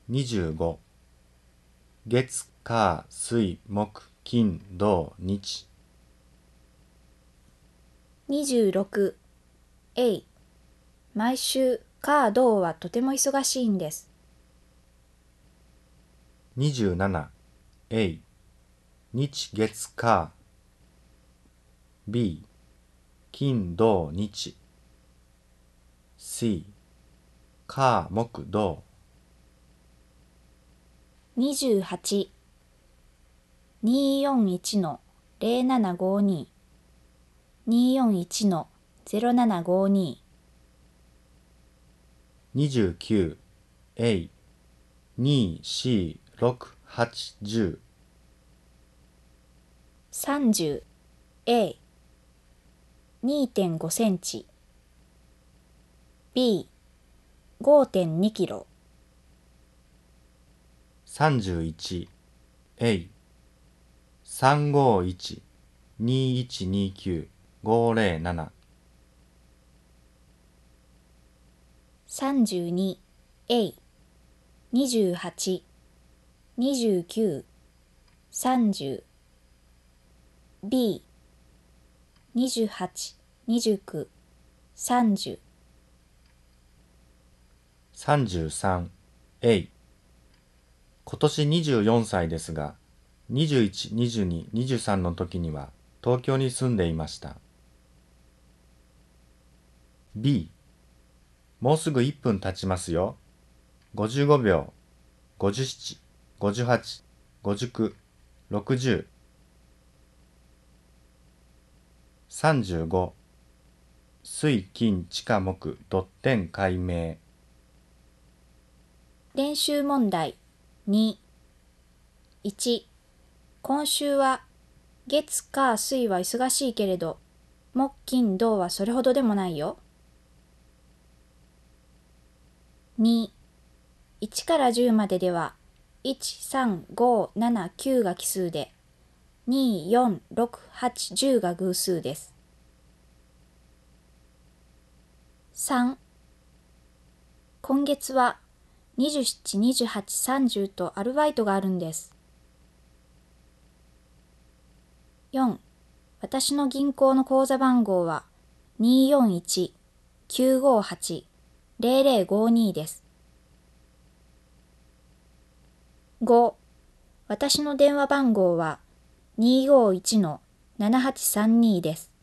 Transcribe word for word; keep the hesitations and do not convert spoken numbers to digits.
にじゅうご、月、火、水、木、金、土、日。 にじゅうろく、えい、毎週、火、土はとても忙しいんです。 にじゅうなな、えい、日、月、火。B、金、土、日。C、火、木、土。 にじゅうはち、にーよんいちのゼロななごに、にーよんいちのゼロななごに。 にじゅうきゅう、えい、に、し、ろく、はち、じゅう。 さんじゅう、えい、にてんごセンチ。B、ごてんにキロ。 さんじゅういち、えい、さんごいち、にいちにきゅう、ごゼロなな。 さんじゅうに、えい、にじゅうはち、にじゅうきゅう、さんじゅう。B、にじゅうはち、にじゅうきゅう、さんじゅう。 さんじゅうさん、えい、今年にじゅうよんさいですが、にじゅういち、にじゅうに、にじゅうさんの時には東京に住んでいました。B、もうすぐいっぷん経ちますよ。ごじゅうごびょう、ごじゅうなな、ごじゅうはち、ごじゅうきゅう、ろくじゅう。さんじゅうご、水、金、地下、木、ドッテン、解明。 練習問題に。いち、今週は月火水は忙しいけれど、木金土はそれほどでもないよ。に、いちからじゅうまででは、いち、さん、ご、なな、きゅうが奇数で、に、よん、ろく、はち、じゅうが偶数です。さん、今月はにじゅうなな、にじゅうはち、さんじゅうとアルバイトがあるんです。よん、私の銀行の口座番号はにーよんいち、きゅうごはち、ゼロゼロごにです。ご、私の電話番号はにーごいちのななはちさんにです。